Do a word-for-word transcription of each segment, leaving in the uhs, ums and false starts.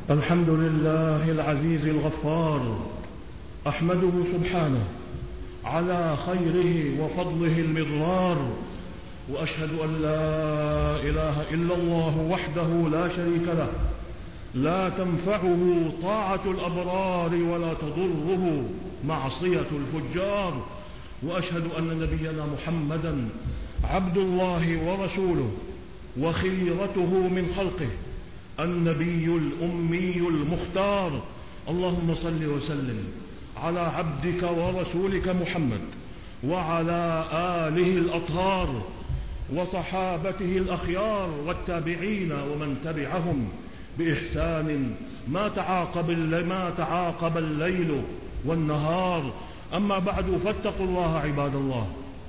الحمد لله العزيز الغفار، أحمده سبحانه على خيره وفضله المضرار، وأشهد أن لا إله إلا الله وحده لا شريك له، لا تنفعه طاعة الأبرار ولا تضره معصية الفجار. وأشهد أن نبينا محمدا عبد الله ورسوله وخيرته من خلقه، النبي الأمي المختار. اللهم صل وسلم على عبدك ورسولك محمد وعلى آله الأطهار وصحابته الأخيار والتابعين ومن تبعهم بإحسان ما تعاقب ما تعاقب الليل والنهار. أما بعد، فاتقوا الله عباد الله،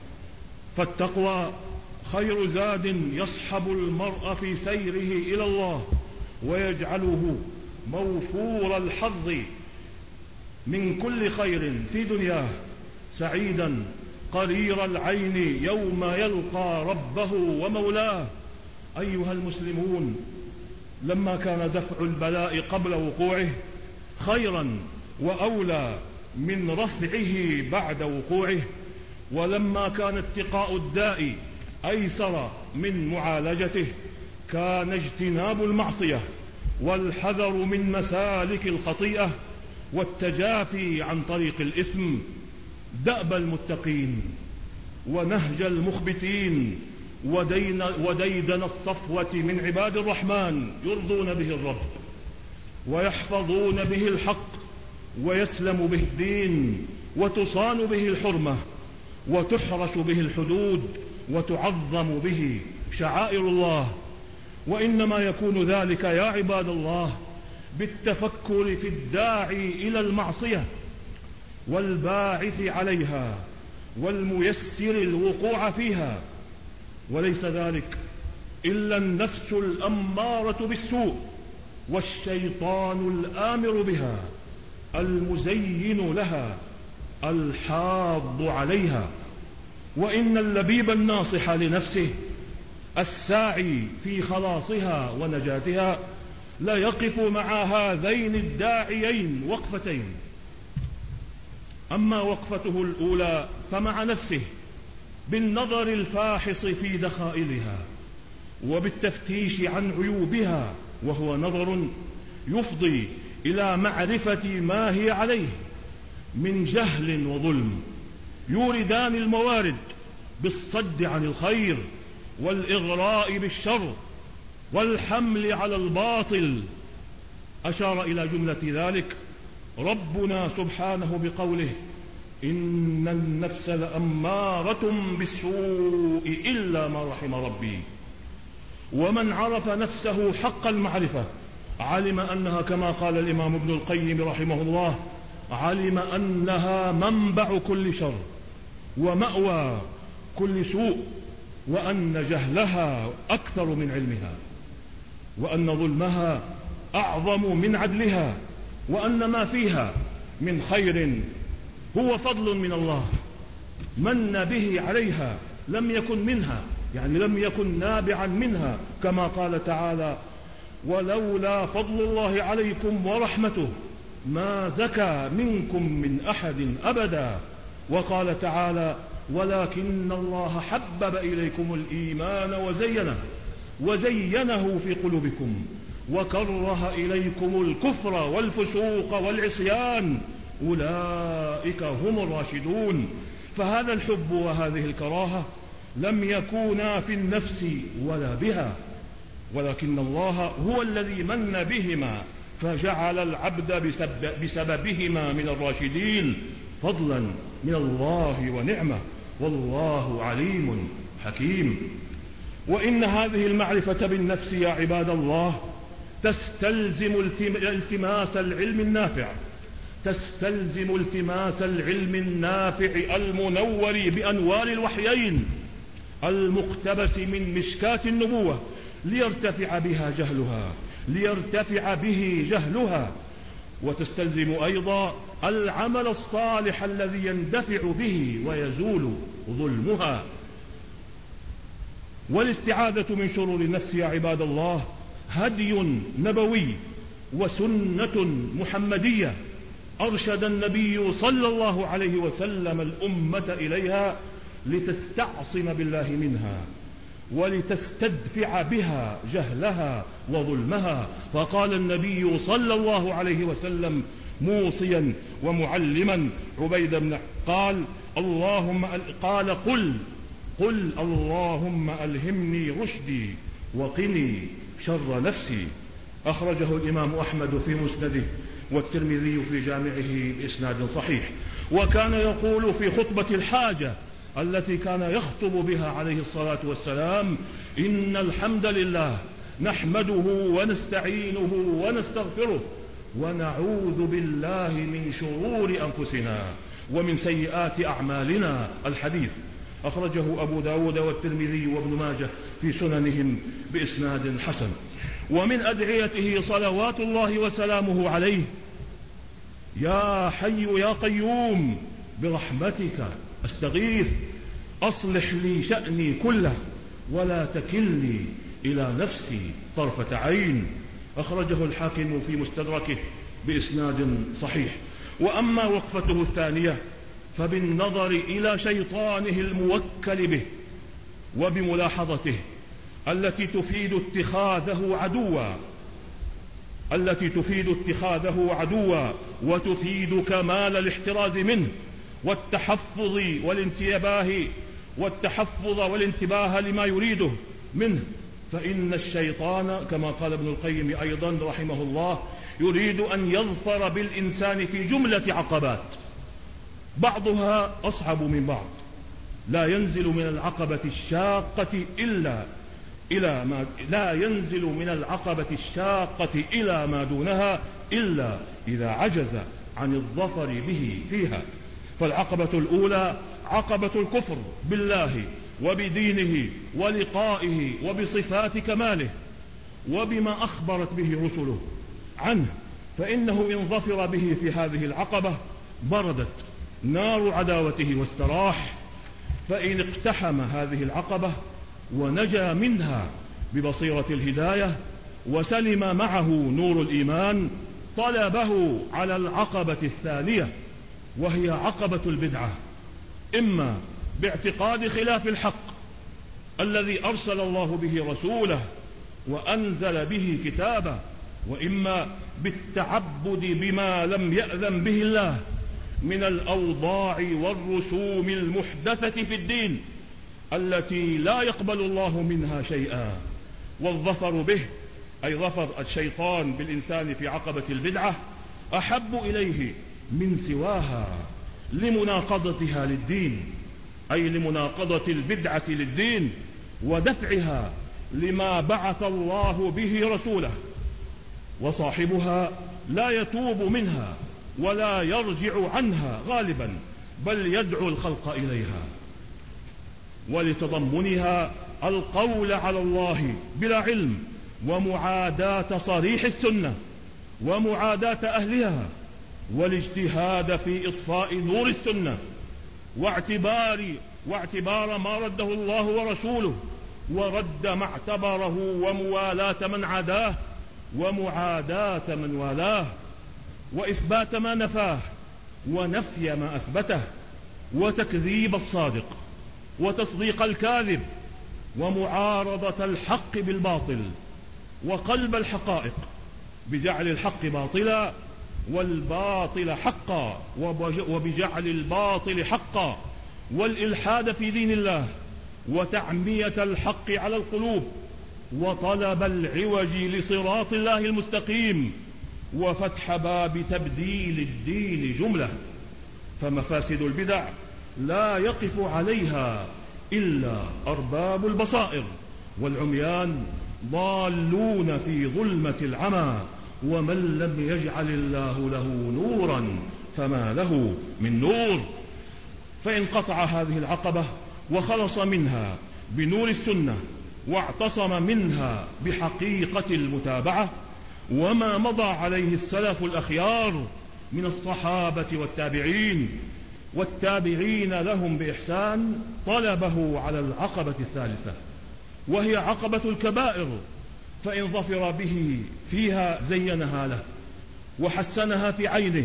فالتقوى خير زاد يصحب المرء في سيره إلى الله ويجعله موفور الحظ من كل خير في دنياه، سعيدا قرير العين يوم يلقى ربه ومولاه. أيها المسلمون، لما كان دفع البلاء قبل وقوعه خيرا وأولى من رفعه بعد وقوعه، ولما كان اتقاء الداء أيسر من معالجته، كان اجتناب المعصية والحذر من مسالك الخطيئة والتجافي عن طريق الإثم دأب المتقين ونهج المخبتين ودين وديدن الصفوة من عباد الرحمن، يرضون به الرب ويحفظون به الحق ويسلم به الدين وتصان به الحرمة وتحرس به الحدود وتعظم به شعائر الله. وإنما يكون ذلك يا عباد الله بالتفكر في الداعي إلى المعصية والباعث عليها والميسر الوقوع فيها، وليس ذلك إلا النفس الأمارة بالسوء والشيطان الآمر بها المزين لها الحاض عليها. وإن اللبيب الناصح لنفسه الساعي في خلاصها ونجاتها لا يقف مع هذين الداعيين وقفتين. أما وقفته الأولى فمع نفسه بالنظر الفاحص في دخائلها وبالتفتيش عن عيوبها، وهو نظر يفضي إلى معرفة ما هي عليه من جهل وظلم، يوردان الموارد بالصد عن الخير والإغراء بالشر والحمل على الباطل. أشار إلى جملة ذلك ربنا سبحانه بقوله: إن النفس لأمارة بالسوء إلا ما رحم ربي. ومن عرف نفسه حق المعرفة علم أنها، كما قال الإمام ابن القيم رحمه الله، علم أنها منبع كل شر ومأوى كل سوء، وأن جهلها أكثر من علمها، وأن ظلمها أعظم من عدلها، وأن ما فيها من خير هو فضل من الله من به عليها، لم يكن منها، يعني لم يكن نابعا منها، كما قال تعالى: ولولا فضل الله عليكم ورحمته ما زكى منكم من أحد أبدا. وقال تعالى: ولكن الله حبب إليكم الإيمان وزينه وزينه في قلوبكم وكره إليكم الكفر والفسوق والعصيان أولئك هم الراشدون. فهذا الحب وهذه الكراهة لم يكونا في النفس ولا بها، ولكن الله هو الذي من بهما فجعل العبد بسبب بسببهما من الراشدين، فضلا من الله ونعمة، والله عليم حكيم. وإن هذه المعرفة بالنفس يا عباد الله تستلزم التماس العلم النافع تستلزم التماس العلم النافع المنور بأنوار الوحيين المقتبس من مشكاة النبوة ليرتفع بها جهلها ليرتفع به جهلها وتستلزم أيضا العمل الصالح الذي يندفع به ويزول ظلمها. والاستعاذة من شرور النفس يا عباد الله هدي نبوي وسنة محمدية أرشد النبي صلى الله عليه وسلم الأمة إليها لتستعصم بالله منها ولتستدفع بها جهلها وظلمها. فقال النبي صلى الله عليه وسلم موصيا ومعلما عبيد بن قال اللهم قال قل قل اللهم ألهمني رشدي وقني شر نفسي. أخرجه الإمام أحمد في مسنده والترمذي في جامعه بإسناد صحيح. وكان يقول في خطبة الحاجة التي كان يخطب بها عليه الصلاة والسلام إن الحمد لله نحمده ونستعينه ونستغفره ونعوذ بالله من شرور أنفسنا ومن سيئات أعمالنا. الحديث أخرجه أبو داود والترمذي وابن ماجه في سننهم بإسناد حسن. ومن أدعيته صلوات الله وسلامه عليه يا حي يا قيوم برحمتك أستغيث أصلح لي شأني كله ولا تكلني إلى نفسي طرفة عين. أخرجه الحاكم في مستدركه بإسناد صحيح. وأما وقفته الثانية فبالنظر إلى شيطانه الموكل به وبملاحظته التي تفيد اتخاذه عدوا التي تفيد اتخاذه عدوا وتفيد كمال الاحتراز منه والتحفظ والانتباه والتحفظ والانتباه لما يريده منه. فإن الشيطان كما قال ابن القيم أيضا رحمه الله يريد أن يظفر بالإنسان في جملة عقبات بعضها أصعب من بعض لا ينزل من العقبة الشاقة إلا إلى ما لا ينزل من العقبة الشاقة إلى ما دونها إلا إذا عجز عن الظفر به فيها. فالعقبة الأولى عقبة الكفر بالله وبدينه ولقائه وبصفات كماله وبما أخبرت به رسله عنه. فإنه إن ظفر به في هذه العقبة بردت نار عداوته واستراح. فإن اقتحم هذه العقبة ونجا منها ببصيرة الهداية وسلم معه نور الإيمان طلبه على العقبة الثانية وهي عقبة البدعة، إما باعتقاد خلاف الحق الذي أرسل الله به رسوله وأنزل به كتابه، وإما بالتعبد بما لم يأذن به الله من الأوضاع والرسوم المحدثة في الدين التي لا يقبل الله منها شيئا. والظفر به أي ظفر الشيطان بالإنسان في عقبة البدعة أحب إليه من سواها لمناقضتها للدين، أي لمناقضة البدعة للدين ودفعها لما بعث الله به رسوله. وصاحبها لا يتوب منها ولا يرجع عنها غالبا بل يدعو الخلق إليها، ولتضمنها القول على الله بلا علم ومعاداة صريح السنة ومعاداة أهلها والاجتهاد في إطفاء نور السنة واعتبار, واعتبار ما رده الله ورسوله ورد ما اعتبره وموالاة من عاداه ومعاداة من والاه وإثبات ما نفاه ونفي ما أثبته وتكذيب الصادق وتصديق الكاذب ومعارضة الحق بالباطل وقلب الحقائق بجعل الحق باطلا والباطل حقا وبجعل الباطل حقا والإلحاد في دين الله وتعمية الحق على القلوب وطلب العوج لصراط الله المستقيم وفتح باب تبديل الدين جملة. فمفاسد البدع لا يقف عليها إلا أرباب البصائر، والعميان ضالون في ظلمة العمى، ومن لم يجعل الله له نورا فما له من نور. فإن قطع هذه العقبة وخلص منها بنور السنة واعتصم منها بحقيقة المتابعة وما مضى عليه السلف الأخيار من الصحابة والتابعين والتابعين لهم بإحسان، طلبه على العقبة الثالثة وهي عقبة الكبائر فإن ظفر به فيها زينها له وحسنها في عينه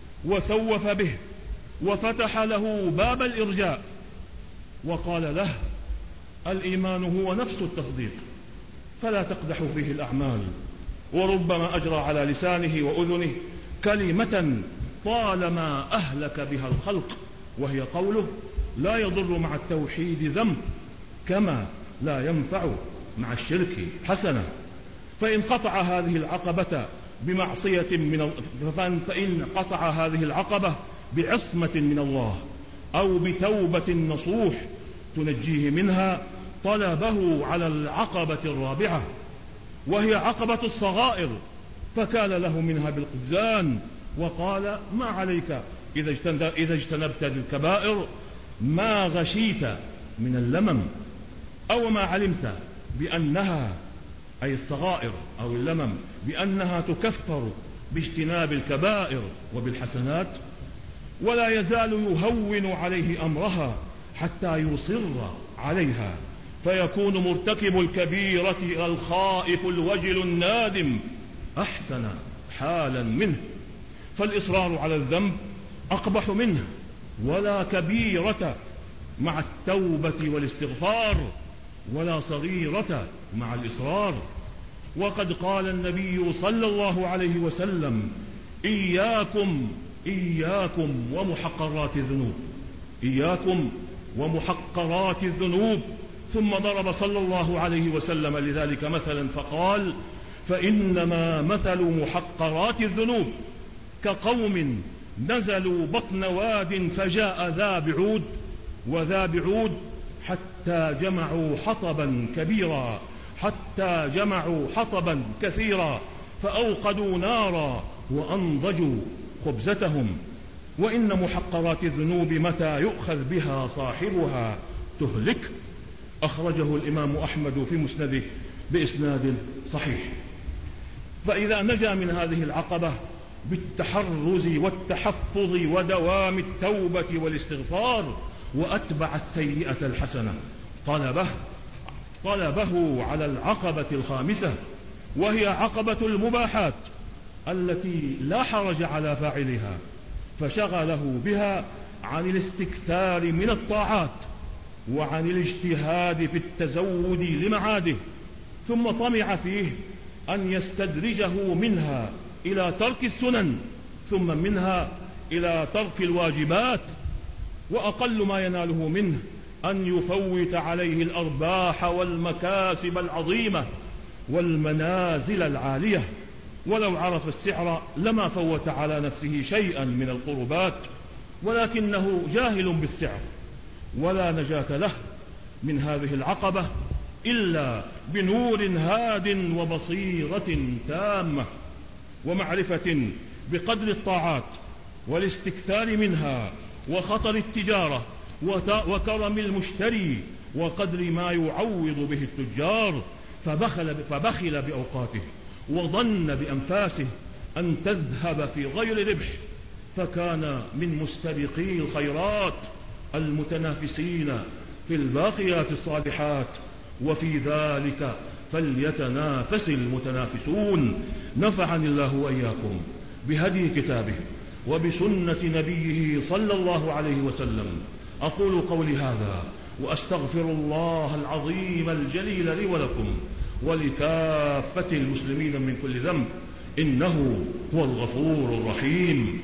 وسوف به وفتح له باب الإرجاء وقال له الإيمان هو نفس التصديق، فلا تقدح فيه الأعمال. وربما أجرى على لسانه وأذنه كلمة طالما أهلك بها الخلق، وهي قوله لا يضر مع التوحيد ذنب كما لا ينفع مع الشرك حسنة. فإن قطع هذه العقبة بمعصية من فإن قطع هذه العقبة بعصمة من الله أو بتوبة نصوح تنجيه منها، طلبه على العقبة الرابعة وهي عقبة الصغائر، فكان له منها بالقفزان وقال ما عليك إذا اجتنبت الكبائر ما غشيت من اللمم، أو ما علمت بأنها أي الصغائر أو اللمم بأنها تكفر باجتناب الكبائر وبالحسنات. ولا يزال يهون عليه أمرها حتى يصر عليها، فيكون مرتكب الكبيرة الخائف الوجل النادم أحسن حالا منه. فالإصرار على الذنب أقبح منه، ولا كبيرة مع التوبة والاستغفار، ولا صغيرة مع الإصرار. وقد قال النبي صلى الله عليه وسلم إياكم إياكم ومحقرات الذنوب، إياكم ومحقرات الذنوب. ثم ضرب صلى الله عليه وسلم لذلك مثلا فقال فإنما مثل محقرات الذنوب كقوم نزلوا بطن واد فجاء ذا بعود وذا بعود حتى جمعوا حطبا كبيرا حتى جمعوا حطبا كثيرا فأوقدوا نارا وأنضجوا خبزتهم. وإن محقرات الذنوب متى يؤخذ بها صاحبها تهلك. أخرجه الإمام أحمد في مسنده بإسناد صحيح. فإذا نجا من هذه العقبة بالتحرز والتحفظ ودوام التوبة والاستغفار وأتبع السيئة الحسنة طلبه طلبه على العقبة الخامسة، وهي عقبة المباحات التي لا حرج على فاعلها، فشغله بها عن الاستكثار من الطاعات وعن الاجتهاد في التزود لمعاده، ثم طمع فيه أن يستدرجه منها إلى ترك السنن ثم منها إلى ترك الواجبات، وأقل ما يناله منه أن يفوت عليه الأرباح والمكاسب العظيمة والمنازل العالية، ولو عرف السعر لما فوت على نفسه شيئا من القربات، ولكنه جاهل بالسعر، ولا نجاة له من هذه العقبة إلا بنور هاد وبصيرة تامة ومعرفة بقدر الطاعات والاستكثار منها وخطر التجارة وكرم المشتري وقدر ما يعوض به التجار، فبخل, فبخل بأوقاته وظن بأنفاسه أن تذهب في غير ربح، فكان من مستبقي الخيرات المتنافسين في الباقيات الصالحات، وفي ذلك فليتنافس المتنافسون. نفعني الله وإياكم بهدي كتابه وبسنة نبيه صلى الله عليه وسلم. أقول قولي هذا وأستغفر الله العظيم الجليل لي ولكم ولكافة المسلمين من كل ذنب، إنه هو الغفور الرحيم.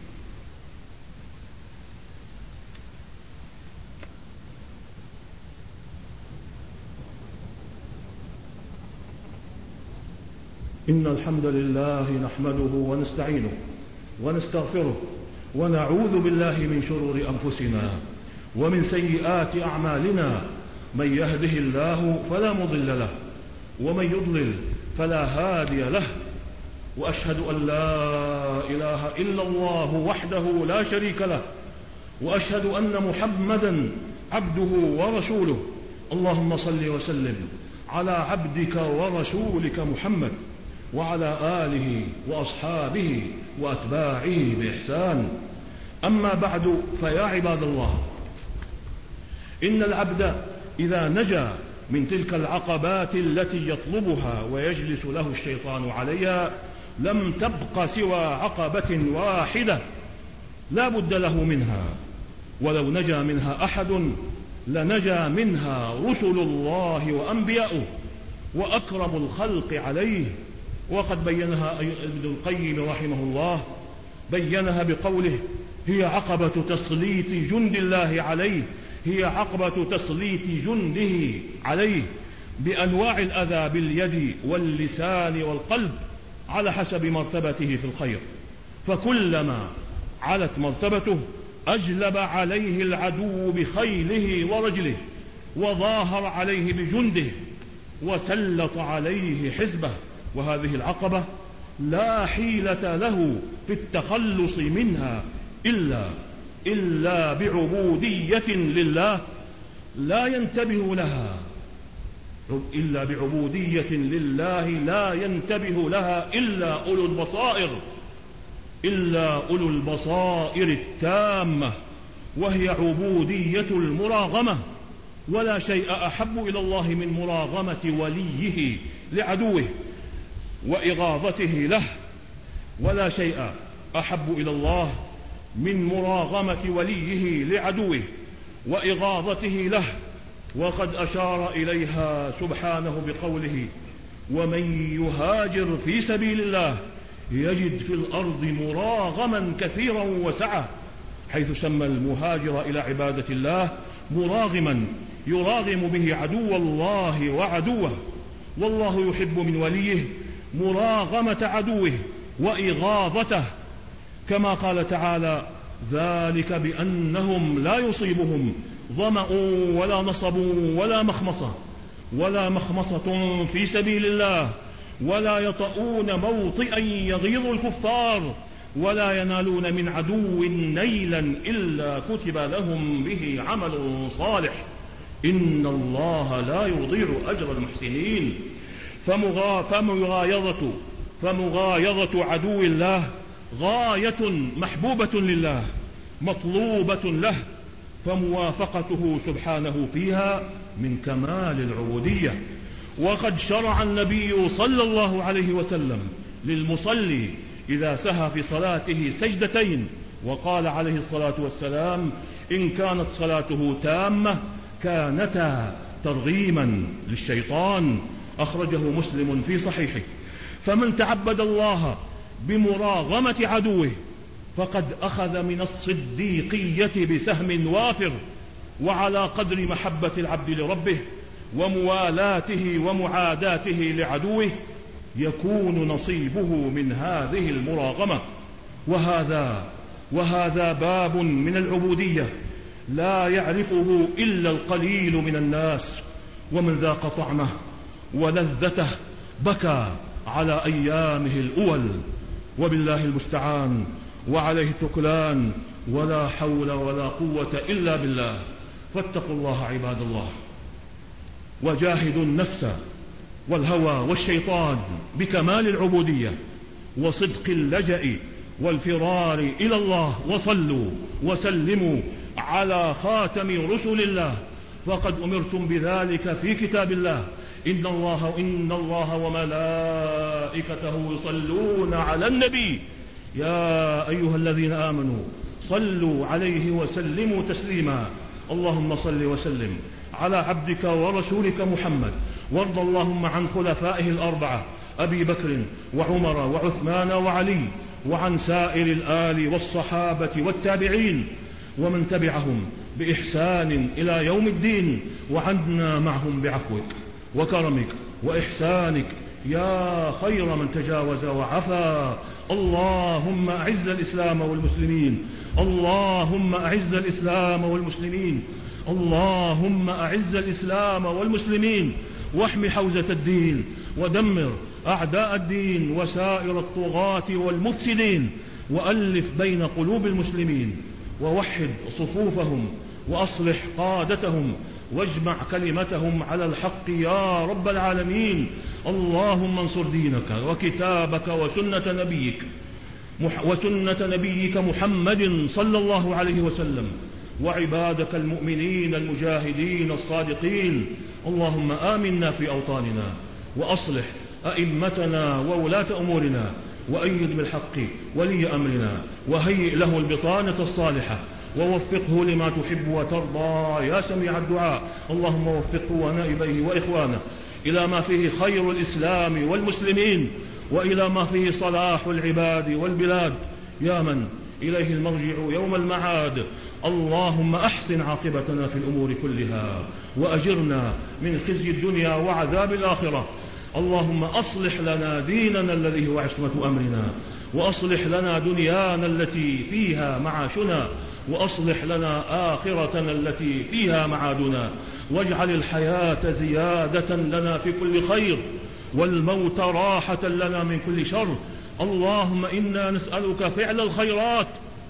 إن الحمد لله نحمده ونستعينه ونستغفره ونعوذ بالله من شرور أنفسنا ومن سيئات أعمالنا، من يهده الله فلا مضل له ومن يضلل فلا هادي له، وأشهد أن لا إله إلا الله وحده لا شريك له، وأشهد أن محمدا عبده ورسوله. اللهم صل وسلم على عبدك ورسولك محمد وعلى آله وأصحابه وأتباعه بإحسان. أما بعد، فيا عباد الله، إن العبد إذا نجا من تلك العقبات التي يطلبها ويجلس له الشيطان عليها لم تبق سوى عقبة واحدة لا بد له منها، ولو نجا منها أحد لنجا منها رسل الله وأنبياؤه وأكرم الخلق عليه. وقد بينها ابن القيم رحمه الله، بينها بقوله: هي عقبة تسليط جند الله عليه، هي عقبة تسليط جنده عليه بأنواع الأذى باليد واللسان والقلب على حسب مرتبته في الخير، فكلما علت مرتبته أجلب عليه العدو بخيله ورجله، وظاهر عليه بجنده، وسلط عليه حزبه. وهذه العقبة لا حيلة له في التخلص منها إلا إلا بعبودية لله لا ينتبه لها، إلا بعبودية لله لا ينتبه لها إلا أولو البصائر، إلا أولو البصائر التامة، وهي عبودية المراغمة. ولا شيء أحب إلى الله من مراغمة وليه لعدوه وإغاظته له، ولا شيء أحب إلى الله من مراغمة وليه لعدوه وإغاظته له. وقد أشار إليها سبحانه بقوله: ومن يهاجر في سبيل الله يجد في الأرض مراغما كثيرا وسعة، حيث سمى المهاجر إلى عبادة الله مراغما يراغم به عدو الله وعدوه. والله يحب من وليه مراغمة عدوه وإغاظته، كما قال تعالى: ذلك بأنهم لا يصيبهم ظمأ ولا نصب ولا مخمصة ولا مخمصة في سبيل الله ولا يطؤون موطئا يغيظ الكفار ولا ينالون من عدو نيلا إلا كتب لهم به عمل صالح إن الله لا يضيع أجر المحسنين. فمغا فمغايظة فمغايظة عدو الله غاية محبوبة لله مطلوبة له، فموافقته سبحانه فيها من كمال العبودية. وقد شرع النبي صلى الله عليه وسلم للمصلي إذا سهى في صلاته سجدتين، وقال عليه الصلاة والسلام: إن كانت صلاته تامة كانتا ترغيما للشيطان. أخرجه مسلم في صحيحه. فمن تعبد الله بمراغمة عدوه فقد أخذ من الصديقية بسهم وافر، وعلى قدر محبة العبد لربه وموالاته ومعاداته لعدوه يكون نصيبه من هذه المراغمة. وهذا وهذا باب من العبودية لا يعرفه إلا القليل من الناس، ومن ذاق طعمه ولذته بكى على أيامه الأول. وبالله المستعان وعليه التكلان، ولا حول ولا قوة إلا بالله. فاتقوا الله عباد الله، وجاهدوا النفس والهوى والشيطان بكمال العبودية وصدق اللجأ والفرار إلى الله، وصلوا وسلموا على خاتم رسل الله، فقد أمرتم بذلك في كتاب الله: إن الله إن الله وملائكته يصلون على النبي يا أيها الذين آمنوا صلوا عليه وسلموا تسليما. اللهم صل وسلم على عبدك ورسولك محمد، وارض اللهم عن خلفائه الأربعة أبي بكر وعمر وعثمان وعلي، وعن سائر الآل والصحابة والتابعين ومن تبعهم بإحسان إلى يوم الدين، وعنا معهم بعفوك وكرمك وإحسانك يا خير من تجاوز وعفا. اللهم أعز الإسلام والمسلمين، اللهم أعز الإسلام والمسلمين، اللهم أعز الإسلام والمسلمين، واحمي حوزة الدين، ودمر أعداء الدين وسائر الطغاة والمفسدين، وألف بين قلوب المسلمين، ووحد صفوفهم، وأصلح قادتهم، واجمع كلمتهم على الحق يا رب العالمين. اللهم انصر دينك وكتابك وسنة نبيك وسنة نبيك محمد صلى الله عليه وسلم، وعبادك المؤمنين المجاهدين الصادقين. اللهم آمنا في أوطاننا وأصلح أئمتنا وولاة أمورنا، وأيد بالحق ولي أمرنا، وهيئ له البطانة الصالحة، ووفقه لما تحب وترضى يا سميع الدعاء. اللهم وفقه ونائبيه وإخوانه إلى ما فيه خير الإسلام والمسلمين، وإلى ما فيه صلاح العباد والبلاد، يا من إليه المرجع يوم المعاد. اللهم أحسن عاقبتنا في الأمور كلها، وأجرنا من خزي الدنيا وعذاب الآخرة. اللهم أصلح لنا ديننا الذي هو عصمة أمرنا، وأصلح لنا دنيانا التي فيها معاشنا، وأصلح لنا آخرتنا التي فيها معادنا، واجعل الحياة زيادة لنا في كل خير، والموت راحة لنا من كل شر. اللهم إنا نسألك فعل الخيرات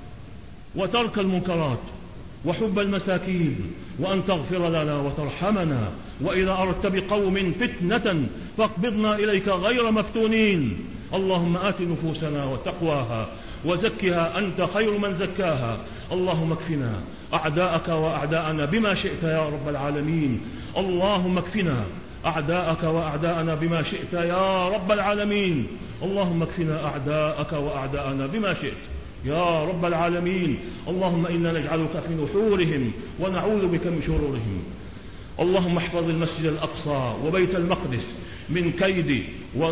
وترك المنكرات وحب المساكين، وأن تغفر لنا وترحمنا، وإذا أردت بقوم فتنة فاقبضنا إليك غير مفتونين. اللهم آت نفوسنا وتقواها وزكها أنت خير من زكاها. اللهم اكفنا أعداءك وأعداءنا بما شئت يا رب العالمين. اللهم اكفنا أعداءك وأعداءنا بما شئت يا رب العالمين. اللهم اكفنا أعداءك وأعداءنا بما شئت يا رب العالمين. اللهم إنا نجعلك في نحورهم ونعوذ بك من شرورهم. اللهم احفظ المسجد الأقصى وبيت المقدس من كيد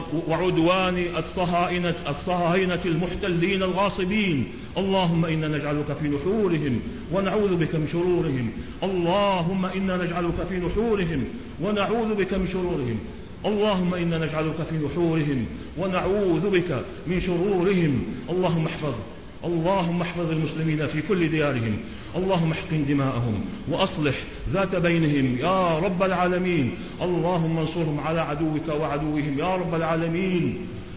وعدوان الصهاينة, الصهاينة المحتلين الغاصبين. اللهم إنا نجعلك في نحورهم ونعوذ بك من شرورهم. اللهم إنا نجعلك في نحورهم ونعوذ بك من شرورهم. اللهم إنا نجعلك في نحورهم ونعوذ بك من شرورهم. اللهم احفظ اللهم احفظ المسلمين في كل ديارهم. اللهم احقن دماءهم وأصلح ذات بينهم يا رب العالمين. اللهم انصرهم على عدوك وعدوهم يا رب العالمين.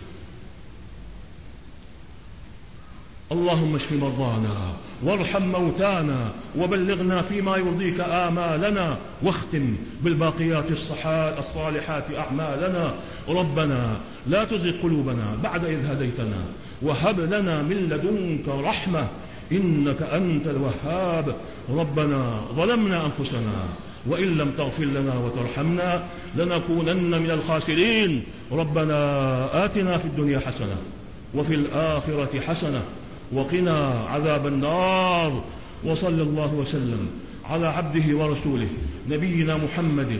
اللهم اشف مرضانا وارحم موتانا وبلغنا فيما يرضيك آمالنا، واختم بالباقيات الصالحات أعمالنا. ربنا لا تزغ قلوبنا بعد إذ هديتنا، وهب لنا من لدنك رحمة إنك أنت الوهاب. ربنا ظلمنا أنفسنا وإن لم تغفر لنا وترحمنا لنكونن من الخاسرين. ربنا آتنا في الدنيا حسنة وفي الآخرة حسنة وقنا عذاب النار. وصلى الله وسلم على عبده ورسوله نبينا محمد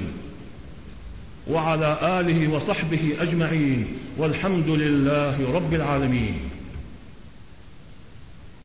وعلى آله وصحبه أجمعين، والحمد لله رب العالمين.